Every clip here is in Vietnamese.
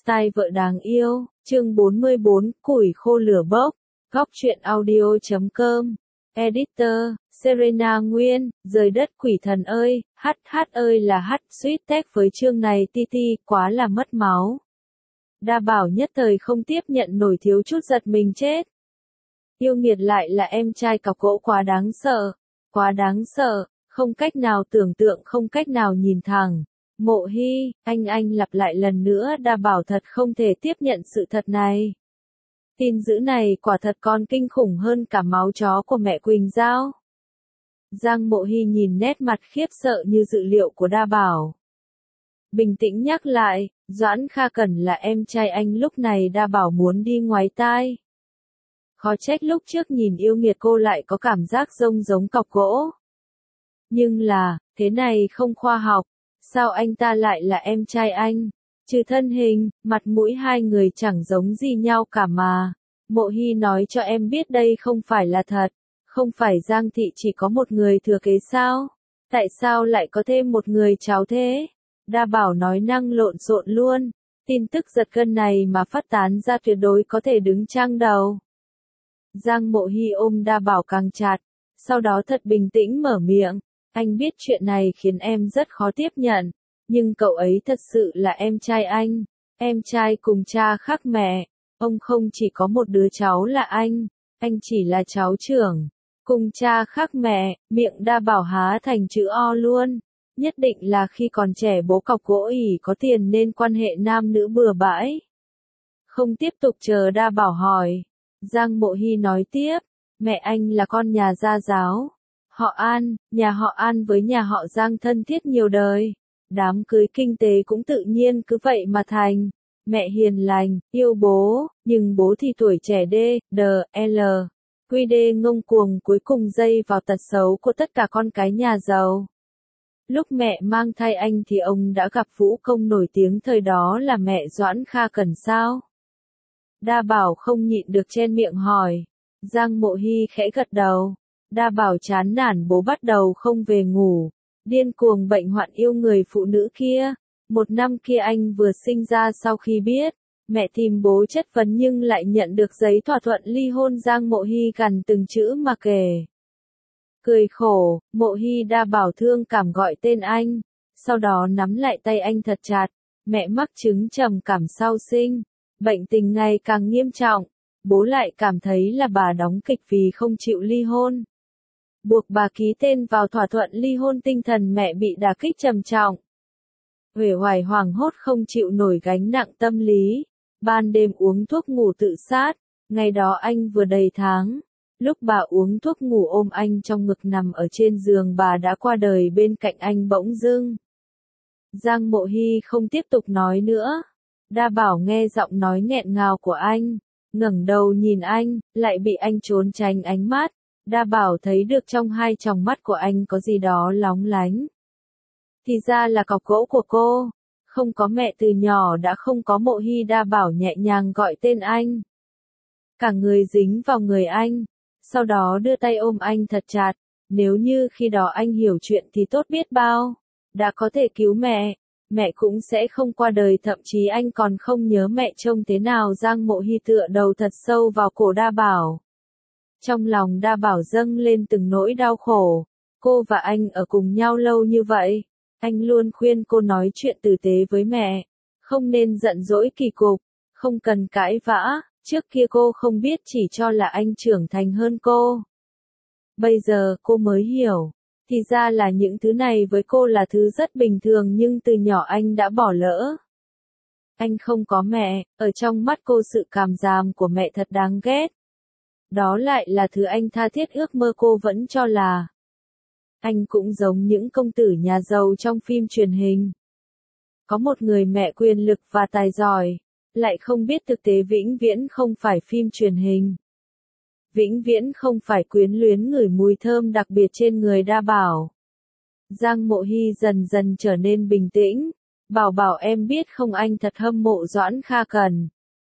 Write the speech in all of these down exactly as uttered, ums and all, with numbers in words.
Style vợ đáng yêu, chương bốn mươi bốn, củi khô lửa bốc, góc truyện audio chấm com, editor, Serena Nguyên, rời đất quỷ thần ơi, hát hát ơi là hát, suýt tech với chương này ti ti, quá là mất máu. Đa Bảo nhất thời không tiếp nhận nổi, thiếu chút giật mình chết. Yêu nghiệt lại là em trai cọc gỗ, quá đáng sợ, quá đáng sợ, không cách nào tưởng tượng, không cách nào nhìn thẳng. Mộ Hy, anh anh lặp lại lần nữa. Đa Bảo thật không thể tiếp nhận sự thật này. Tin dữ này quả thật còn kinh khủng hơn cả máu chó của mẹ Quỳnh Giao. Giang Mộ Hy nhìn nét mặt khiếp sợ như dự liệu của Đa Bảo. Bình tĩnh nhắc lại, Doãn Kha Cẩn là em trai anh. Lúc này Đa Bảo muốn đi ngoáy tai. Khó trách lúc trước nhìn yêu nghiệt cô lại có cảm giác giống giống cọc gỗ. Nhưng là, thế này không khoa học. Sao anh ta lại là em trai anh? Trừ thân hình, mặt mũi hai người chẳng giống gì nhau cả mà. Mộ Hy nói cho em biết đây không phải là thật. Không phải Giang thị chỉ có một người thừa kế sao? Tại sao lại có thêm một người cháu thế? Đa Bảo nói năng lộn xộn luôn. Tin tức giật gân này mà phát tán ra tuyệt đối có thể đứng trang đầu. Giang Mộ Hy ôm Đa Bảo càng chặt. Sau đó thật bình tĩnh mở miệng. Anh biết chuyện này khiến em rất khó tiếp nhận, nhưng cậu ấy thật sự là em trai anh, em trai cùng cha khác mẹ, ông không chỉ có một đứa cháu là anh, anh chỉ là cháu trưởng, cùng cha khác mẹ. Miệng Đa Bảo há thành chữ O luôn, nhất định là khi còn trẻ bố cọc gỗ ỉ có tiền nên quan hệ nam nữ bừa bãi. Không tiếp tục chờ Đa Bảo hỏi, Giang Mộ Hy nói tiếp, mẹ anh là con nhà gia giáo. Họ An, nhà họ An với nhà họ Giang thân thiết nhiều đời. Đám cưới kinh tế cũng tự nhiên cứ vậy mà thành. Mẹ hiền lành, yêu bố, nhưng bố thì tuổi trẻ D, D, L. Quy đê ngông cuồng, cuối cùng dây vào tật xấu của tất cả con cái nhà giàu. Lúc mẹ mang thai anh thì ông đã gặp vũ công nổi tiếng thời đó là mẹ Doãn Kha Cẩn sao? Đa Bảo không nhịn được chen miệng hỏi. Giang Mộ Hy khẽ gật đầu. Đa Bảo chán nản bố bắt đầu không về ngủ, điên cuồng bệnh hoạn yêu người phụ nữ kia. Một năm kia anh vừa sinh ra, sau khi biết mẹ tìm bố chất vấn nhưng lại nhận được giấy thỏa thuận ly hôn, Giang Mộ Hy gằn từng chữ mà kể. Cười khổ, Mộ Hy. Đa Bảo thương cảm gọi tên anh, sau đó nắm lại tay anh thật chặt. Mẹ mắc chứng trầm cảm sau sinh, bệnh tình ngày càng nghiêm trọng, bố lại cảm thấy là bà đóng kịch vì không chịu ly hôn. Buộc bà ký tên vào thỏa thuận ly hôn, tinh thần mẹ bị đả kích trầm trọng. Uể oải hoảng hốt không chịu nổi gánh nặng tâm lý, ban đêm uống thuốc ngủ tự sát. Ngày đó anh vừa đầy tháng, lúc bà uống thuốc ngủ ôm anh trong ngực nằm ở trên giường, bà đã qua đời bên cạnh anh bỗng dưng. Giang Mộ Hy không tiếp tục nói nữa. Đa Bảo nghe giọng nói nghẹn ngào của anh, ngẩng đầu nhìn anh, lại bị anh trốn tránh ánh mắt. Đa Bảo thấy được trong hai tròng mắt của anh có gì đó lóng lánh. Thì ra là cọc gỗ của cô. Không có mẹ từ nhỏ đã không có Mộ Hy. Đa Bảo nhẹ nhàng gọi tên anh. Cả người dính vào người anh. Sau đó đưa tay ôm anh thật chặt. Nếu như khi đó anh hiểu chuyện thì tốt biết bao. Đã có thể cứu mẹ. Mẹ cũng sẽ không qua đời, thậm chí anh còn không nhớ mẹ trông thế nào. Giang Mộ Hy tựa đầu thật sâu vào cổ Đa Bảo. Trong lòng Đa Bảo dâng lên từng nỗi đau khổ. Cô và anh ở cùng nhau lâu như vậy. Anh luôn khuyên cô nói chuyện tử tế với mẹ. Không nên giận dỗi kỳ cục. Không cần cãi vã. Trước kia cô không biết, chỉ cho là anh trưởng thành hơn cô. Bây giờ cô mới hiểu. Thì ra là những thứ này với cô là thứ rất bình thường, nhưng từ nhỏ anh đã bỏ lỡ. Anh không có mẹ. Ở trong mắt cô sự càm ràm của mẹ thật đáng ghét. Đó lại là thứ anh tha thiết ước mơ. Cô vẫn cho là anh cũng giống những công tử nhà giàu trong phim truyền hình. Có một người mẹ quyền lực và tài giỏi, lại không biết thực tế vĩnh viễn không phải phim truyền hình. Vĩnh viễn không phải quyến luyến ngửi mùi thơm đặc biệt trên người Đa Bảo. Giang Mộ Hy dần dần trở nên bình tĩnh. Bảo Bảo, em biết không, anh thật hâm mộ Doãn Kha Cẩn.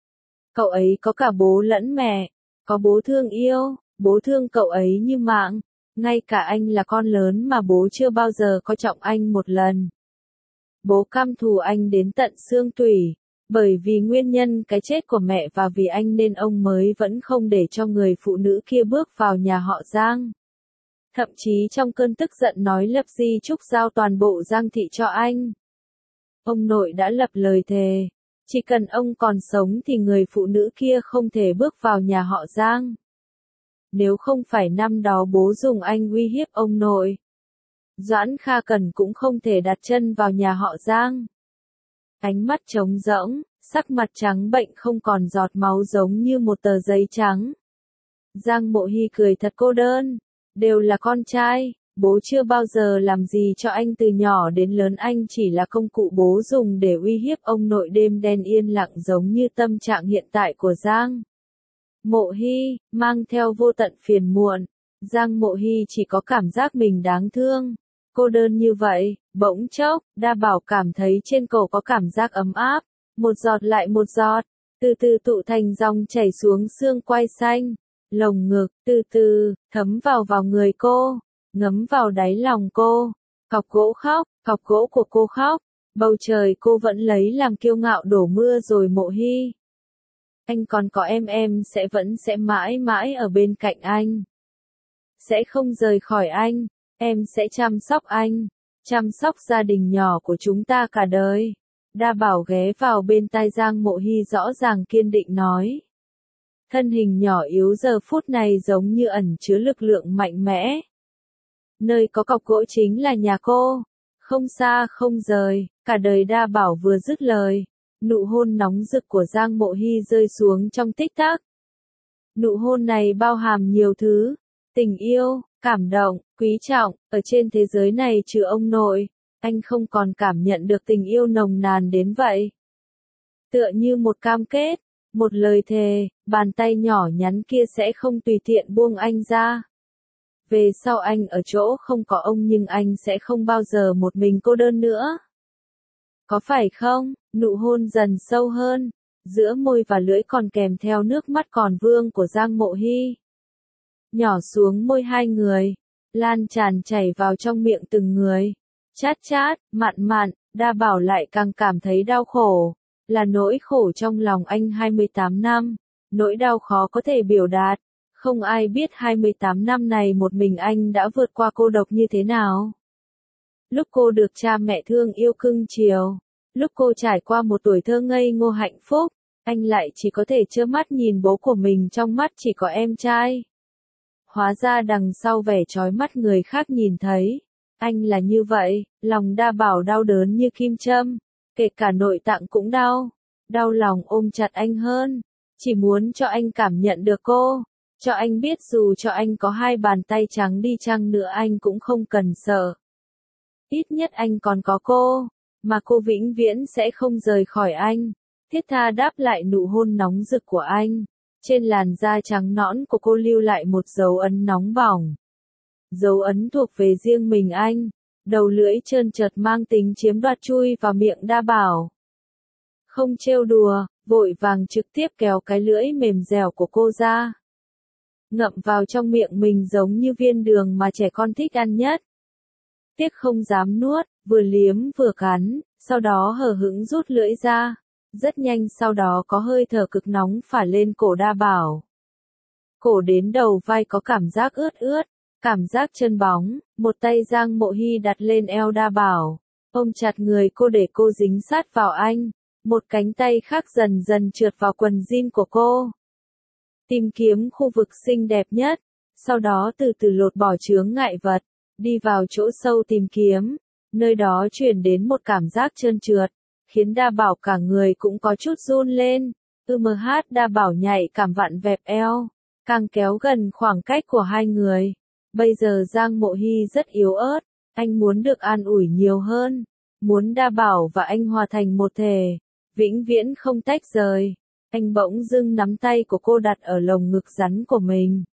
Cậu ấy có cả bố lẫn mẹ. Có bố thương yêu, bố thương cậu ấy như mạng. Ngay cả anh là con lớn mà bố chưa bao giờ coi trọng anh một lần. Bố căm thù anh đến tận xương tủy. Bởi vì nguyên nhân cái chết của mẹ và vì anh nên ông mới vẫn không để cho người phụ nữ kia bước vào nhà họ Giang. Thậm chí trong cơn tức giận nói lập di chúc giao toàn bộ Giang thị cho anh. Ông nội đã lập lời thề, chỉ cần ông còn sống thì người phụ nữ kia không thể bước vào nhà họ Giang. Nếu không phải năm đó bố dùng anh uy hiếp ông nội, Doãn Kha Cần cũng không thể đặt chân vào nhà họ Giang. Ánh mắt trống rỗng, sắc mặt trắng bệnh không còn giọt máu giống như một tờ giấy trắng. Giang Mộ Hy cười thật cô đơn, đều là con trai, bố chưa bao giờ làm gì cho anh từ nhỏ đến lớn, anh chỉ là công cụ bố dùng để uy hiếp ông nội. Đêm đen yên lặng giống như tâm trạng hiện tại của Giang Mộ Hy, mang theo vô tận phiền muộn. Giang Mộ Hy chỉ có cảm giác mình đáng thương, cô đơn như vậy. Bỗng chốc, Đa Bảo cảm thấy trên cổ có cảm giác ấm áp, một giọt lại một giọt, từ từ tụ thành dòng chảy xuống xương quai xanh, lồng ngực, từ từ, thấm vào vào người cô, ngấm vào đáy lòng cô. Cọc gỗ khóc, cọc gỗ của cô khóc, bầu trời cô vẫn lấy làm kiêu ngạo đổ mưa rồi. Mộ Hy, anh còn có em, em sẽ vẫn sẽ mãi mãi ở bên cạnh anh. Sẽ không rời khỏi anh, em sẽ chăm sóc anh, chăm sóc gia đình nhỏ của chúng ta cả đời. Đa Bảo ghé vào bên tai Giang Mộ Hy rõ ràng kiên định nói. Thân hình nhỏ yếu giờ phút này giống như ẩn chứa lực lượng mạnh mẽ. Nơi có cọc gỗ chính là nhà cô, không xa không rời. Cả đời Đa Bảo vừa dứt lời, nụ hôn nóng rực của Giang Mộ Hy rơi xuống trong tích tắc. Nụ hôn này bao hàm nhiều thứ, tình yêu, cảm động, quý trọng. Ở trên thế giới này trừ ông nội, anh không còn cảm nhận được tình yêu nồng nàn đến vậy. Tựa như một cam kết, một lời thề, bàn tay nhỏ nhắn kia sẽ không tùy tiện buông anh ra. Về sau anh ở chỗ không có ông nhưng anh sẽ không bao giờ một mình cô đơn nữa. Có phải không? Nụ hôn dần sâu hơn, giữa môi và lưỡi còn kèm theo nước mắt còn vương của Giang Mộ Hy. Nhỏ xuống môi hai người, lan tràn chảy vào trong miệng từng người. Chát chát, mặn mặn, Đa Bảo lại càng cảm thấy đau khổ. Là nỗi khổ trong lòng anh hai mươi tám năm, nỗi đau khó có thể biểu đạt. Không ai biết hai mươi tám năm này một mình anh đã vượt qua cô độc như thế nào. Lúc cô được cha mẹ thương yêu cưng chiều, lúc cô trải qua một tuổi thơ ngây ngô hạnh phúc, anh lại chỉ có thể trơ mắt nhìn bố của mình trong mắt chỉ có em trai. Hóa ra đằng sau vẻ trói mắt người khác nhìn thấy, anh là như vậy. Lòng Đa Bảo đau đớn như kim châm, kể cả nội tạng cũng đau, đau lòng ôm chặt anh hơn, chỉ muốn cho anh cảm nhận được cô, cho anh biết dù cho anh có hai bàn tay trắng đi chăng nữa anh cũng không cần sợ. Ít nhất anh còn có cô, mà cô vĩnh viễn sẽ không rời khỏi anh. Thiết tha đáp lại nụ hôn nóng rực của anh, trên làn da trắng nõn của cô lưu lại một dấu ấn nóng bỏng. Dấu ấn thuộc về riêng mình anh. Đầu lưỡi trơn trượt mang tính chiếm đoạt chui vào miệng Đa Bảo. Không trêu đùa, vội vàng trực tiếp kéo cái lưỡi mềm dẻo của cô ra. Ngậm vào trong miệng mình giống như viên đường mà trẻ con thích ăn nhất. Tiếc không dám nuốt, vừa liếm vừa cắn, sau đó hờ hững rút lưỡi ra. Rất nhanh sau đó có hơi thở cực nóng phả lên cổ Đa Bảo. Cổ đến đầu vai có cảm giác ướt ướt, cảm giác chân bóng. Một tay Giang Mộ Hy đặt lên eo Đa Bảo, ôm chặt người cô để cô dính sát vào anh. Một cánh tay khác dần dần trượt vào quần jean của cô. Tìm kiếm khu vực xinh đẹp nhất, sau đó từ từ lột bỏ chướng ngại vật, đi vào chỗ sâu tìm kiếm. Nơi đó truyền đến một cảm giác trơn trượt, khiến Đa Bảo cả người cũng có chút run lên. ư em hát Đa Bảo nhạy cảm vặn vẹp eo, càng kéo gần khoảng cách của hai người. Bây giờ Giang Mộ Hy rất yếu ớt, anh muốn được an ủi nhiều hơn, muốn Đa Bảo và anh hòa thành một thể, vĩnh viễn không tách rời. Anh bỗng dưng nắm tay của cô đặt ở lồng ngực rắn của mình.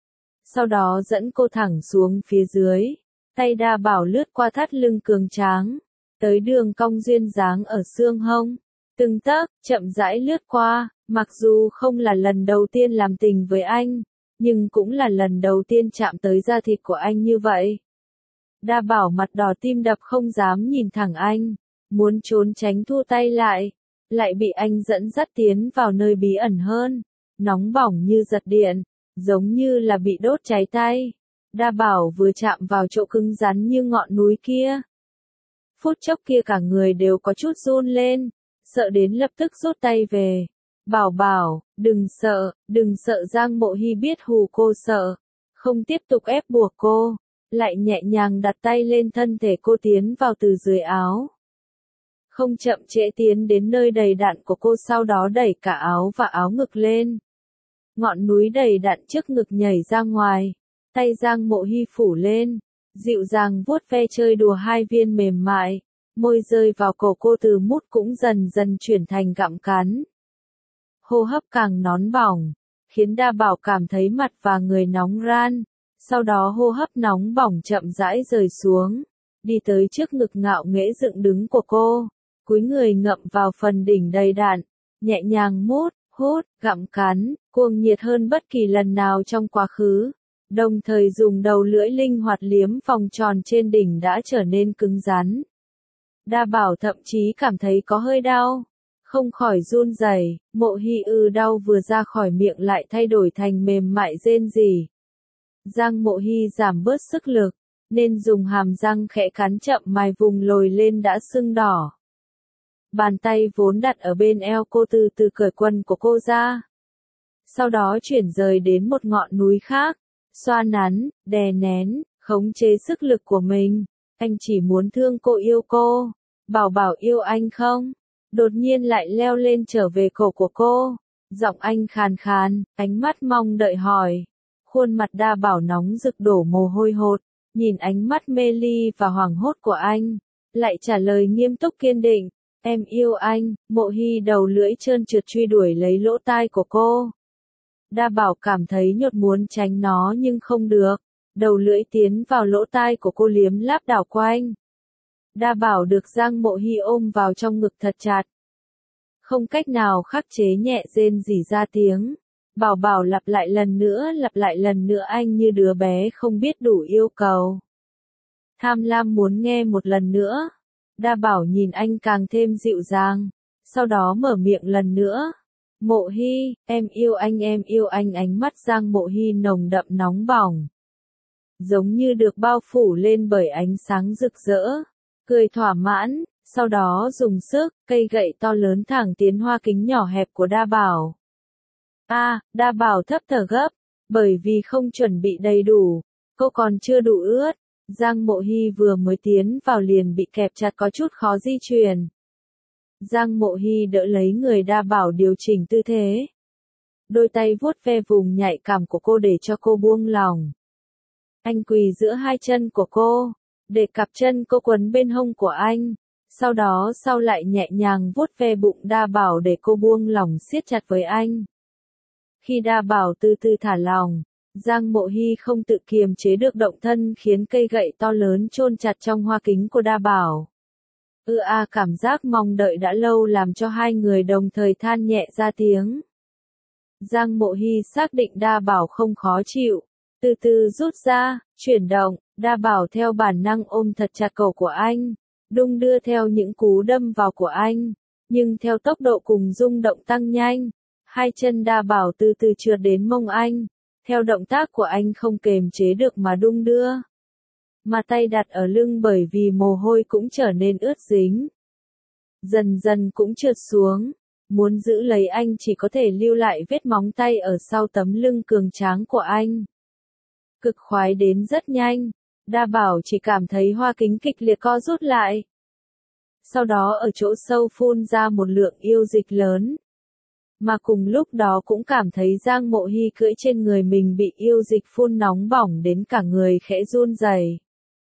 Sau đó dẫn cô thẳng xuống phía dưới, tay Đa Bảo lướt qua thắt lưng cường tráng, tới đường cong duyên dáng ở xương hông, từng tấc, chậm rãi lướt qua. Mặc dù không là lần đầu tiên làm tình với anh, nhưng cũng là lần đầu tiên chạm tới da thịt của anh như vậy. Đa Bảo mặt đỏ tim đập không dám nhìn thẳng anh, muốn trốn tránh thu tay lại, lại bị anh dẫn dắt tiến vào nơi bí ẩn hơn, nóng bỏng như giật điện, giống như là bị đốt cháy tay. Đa Bảo vừa chạm vào chỗ cứng rắn như ngọn núi kia. Phút chốc kia cả người đều có chút run lên, sợ đến lập tức rút tay về. Bảo bảo, đừng sợ, đừng sợ. Giang Mộ Hy biết hù cô sợ, không tiếp tục ép buộc cô, lại nhẹ nhàng đặt tay lên thân thể cô tiến vào từ dưới áo. Không chậm trễ tiến đến nơi đầy đặn của cô, sau đó đẩy cả áo và áo ngực lên. Ngọn núi đầy đặn trước ngực nhảy ra ngoài, tay Giang Mộ Hy phủ lên, dịu dàng vuốt ve chơi đùa hai viên mềm mại, môi rơi vào cổ cô từ mút cũng dần dần chuyển thành gặm cắn. Hô hấp càng nóng bỏng, khiến Đa Bảo cảm thấy mặt và người nóng ran, sau đó hô hấp nóng bỏng chậm rãi rời xuống, đi tới trước ngực ngạo nghễ dựng đứng của cô, cúi người ngậm vào phần đỉnh đầy đặn, nhẹ nhàng mút, hút, gặm cắn, cuồng nhiệt hơn bất kỳ lần nào trong quá khứ, đồng thời dùng đầu lưỡi linh hoạt liếm vòng tròn trên đỉnh đã trở nên cứng rắn. Đa Bảo thậm chí cảm thấy có hơi đau, không khỏi run rẩy. Mộ Hy ư đau vừa ra khỏi miệng lại thay đổi thành mềm mại rên rỉ. Giang Mộ Hy giảm bớt sức lực, nên dùng hàm răng khẽ cắn chậm mài vùng lồi lên đã sưng đỏ. Bàn tay vốn đặt ở bên eo cô từ từ cởi quần của cô ra. Sau đó chuyển rời đến một ngọn núi khác, xoa nắn, đè nén, khống chế sức lực của mình. Anh chỉ muốn thương cô, yêu cô. Bảo bảo yêu anh không? Đột nhiên lại leo lên trở về cổ của cô. Giọng anh khàn khàn, ánh mắt mong đợi hỏi. Khuôn mặt Đa Bảo nóng rực đổ mồ hôi hột, nhìn ánh mắt mê ly và hoảng hốt của anh, lại trả lời nghiêm túc kiên định. Em yêu anh. Mộ Hy đầu lưỡi trơn trượt truy đuổi lấy lỗ tai của cô. Đa Bảo cảm thấy nhột muốn tránh nó nhưng không được. Đầu lưỡi tiến vào lỗ tai của cô liếm láp đảo quanh. Đa Bảo được Giang Mộ Hy ôm vào trong ngực thật chặt. Không cách nào khắc chế nhẹ rên rỉ ra tiếng. Bảo bảo lặp lại lần nữa, lặp lại lần nữa, anh như đứa bé không biết đủ yêu cầu. Tham lam muốn nghe một lần nữa. Đa Bảo nhìn anh càng thêm dịu dàng, sau đó mở miệng lần nữa. Mộ Hy, em yêu anh, em yêu anh. Ánh mắt Giang Mộ Hy nồng đậm nóng bỏng, giống như được bao phủ lên bởi ánh sáng rực rỡ. Cười thỏa mãn, sau đó dùng sức, cây gậy to lớn thẳng tiến hoa kính nhỏ hẹp của Đa Bảo. A, à, Đa Bảo thấp thở gấp, bởi vì không chuẩn bị đầy đủ, cô còn chưa đủ ướt. Giang Mộ Hy vừa mới tiến vào liền bị kẹp chặt có chút khó di chuyển. Giang Mộ Hy đỡ lấy người Đa Bảo điều chỉnh tư thế. Đôi tay vuốt ve vùng nhạy cảm của cô để cho cô buông lỏng. Anh quỳ giữa hai chân của cô, để cặp chân cô quấn bên hông của anh. Sau đó sau lại nhẹ nhàng vuốt ve bụng Đa Bảo để cô buông lỏng siết chặt với anh. Khi Đa Bảo từ từ thả lỏng, Giang Mộ Hy không tự kiềm chế được động thân khiến cây gậy to lớn chôn chặt trong hoa kính của Đa Bảo. Ư a, cảm giác mong đợi đã lâu làm cho hai người đồng thời than nhẹ ra tiếng. Giang Mộ Hy xác định Đa Bảo không khó chịu, từ từ rút ra, chuyển động. Đa Bảo theo bản năng ôm thật chặt cổ của anh, đung đưa theo những cú đâm vào của anh, nhưng theo tốc độ cùng rung động tăng nhanh, hai chân Đa Bảo từ từ trượt đến mông anh, theo động tác của anh không kềm chế được mà đung đưa. Mà tay đặt ở lưng bởi vì mồ hôi cũng trở nên ướt dính. Dần dần cũng trượt xuống, muốn giữ lấy anh chỉ có thể lưu lại vết móng tay ở sau tấm lưng cường tráng của anh. Cực khoái đến rất nhanh. Đa Bảo chỉ cảm thấy hoa kính kịch liệt co rút lại. Sau đó ở chỗ sâu phun ra một lượng yêu dịch lớn. Mà cùng lúc đó cũng cảm thấy Giang Mộ Hy cưỡi trên người mình bị yêu dịch phun nóng bỏng đến cả người khẽ run rẩy.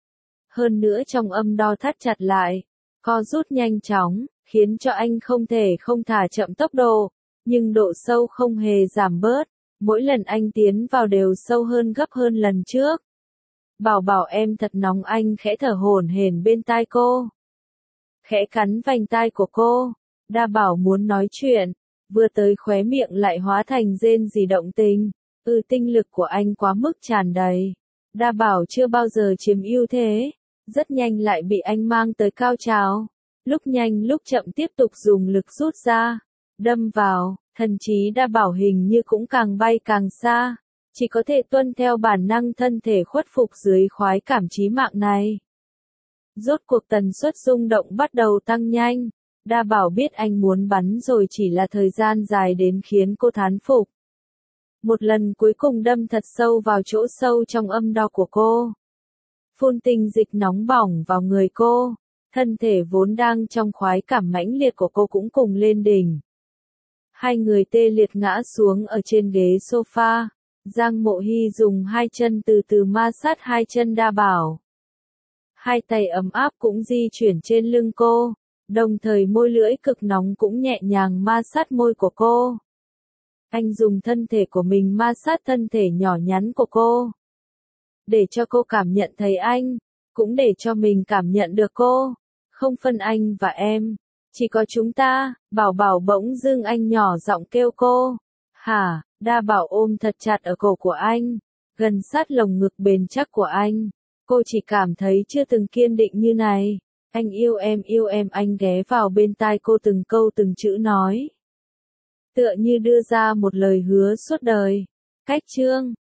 Hơn nữa trong âm đo thắt chặt lại, co rút nhanh chóng, khiến cho anh không thể không thả chậm tốc độ, nhưng độ sâu không hề giảm bớt, mỗi lần anh tiến vào đều sâu hơn gấp hơn lần trước. Bảo bảo em thật nóng, anh khẽ thở hổn hển bên tai cô. Khẽ cắn vành tai của cô. Đa Bảo muốn nói chuyện, vừa tới khóe miệng lại hóa thành rên rỉ động tình. Ừ, tinh lực của anh quá mức tràn đầy. Đa Bảo chưa bao giờ chiếm ưu thế, rất nhanh lại bị anh mang tới cao trào. lúc nhanh lúc chậm tiếp tục dùng lực rút ra, đâm vào, thần trí đa bảo hình như cũng càng bay càng xa, chỉ có thể tuân theo bản năng thân thể khuất phục dưới khoái cảm chí mạng này. Rốt cuộc tần suất rung động bắt đầu tăng nhanh, đa bảo biết anh muốn bắn rồi, chỉ là thời gian dài đến khiến cô thán phục. Một lần cuối cùng đâm thật sâu vào chỗ sâu trong âm đạo của cô. Phun tinh dịch nóng bỏng vào người cô, thân thể vốn đang trong khoái cảm mãnh liệt của cô cũng cùng lên đỉnh. Hai người tê liệt ngã xuống ở trên ghế sofa, Giang Mộ Hy dùng hai chân từ từ ma sát hai chân đa bảo. Hai tay ấm áp cũng di chuyển trên lưng cô, đồng thời môi lưỡi cực nóng cũng nhẹ nhàng ma sát môi của cô. Anh dùng thân thể của mình ma sát thân thể nhỏ nhắn của cô, để cho cô cảm nhận thấy anh, cũng để cho mình cảm nhận được cô. Không phân anh và em, chỉ có chúng ta. Bảo Bảo bỗng dưng anh nhỏ giọng kêu cô. Hả? Đa Bảo ôm thật chặt ở cổ của anh, gần sát lồng ngực bền chắc của anh. Cô chỉ cảm thấy chưa từng kiên định như này. Anh yêu em, yêu em. Anh ghé vào bên tai cô từng câu từng chữ nói, tựa như đưa ra một lời hứa suốt đời. Cách chương